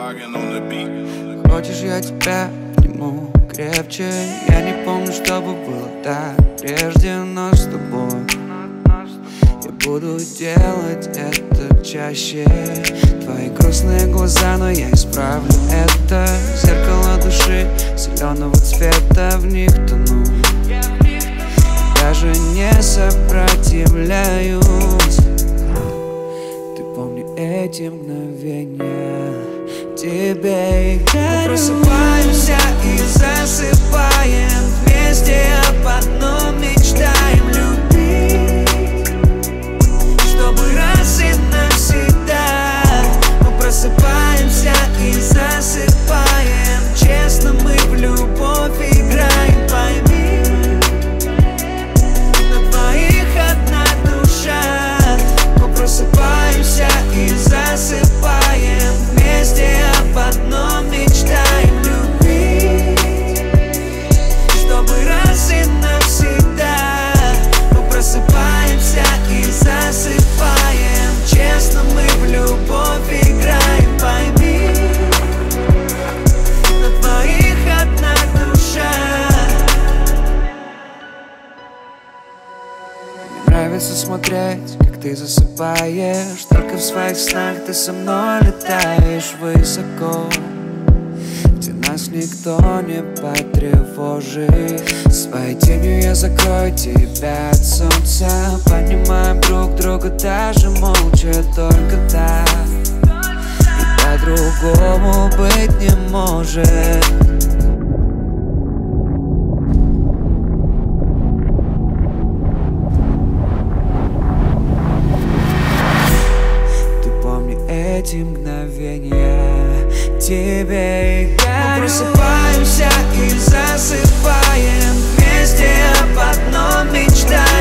Хочешь, я тебя обниму крепче? Я не помню, чтобы было так прежде, но с тобой я буду делать это чаще. Твои грустные глаза, но я исправлю это. Зеркало души зеленого цвета, в них тону. Даже не сопротивляюсь. Ты помни эти мгновения. Тебе и мы просыпаемся и засыпаем вместе, об одном мечтаем любить, чтобы раз и навсегда. Мы просыпаемся и засыпаем, честно мы в любовь играем, пойми. На двоих одна душа. Мы просыпаемся и засыпаем вместе, об одном мечтаем любить, чтобы раз и навсегда. Мы просыпаемся и засыпаем, честно мы в любовь играем, пойми. На двоих одна душа. Мне нравится смотреть, как ты засыпаешь. Только в своих снах ты со мной летаешь высоко, где нас никто не потревожит. Своей тенью я закрою тебя от солнца. Понимаем друг друга даже молча, только так. И по-другому быть не может. Эти мгновения тебе и я. Мы просыпаемся и засыпаем вместе, об одном мечтаем.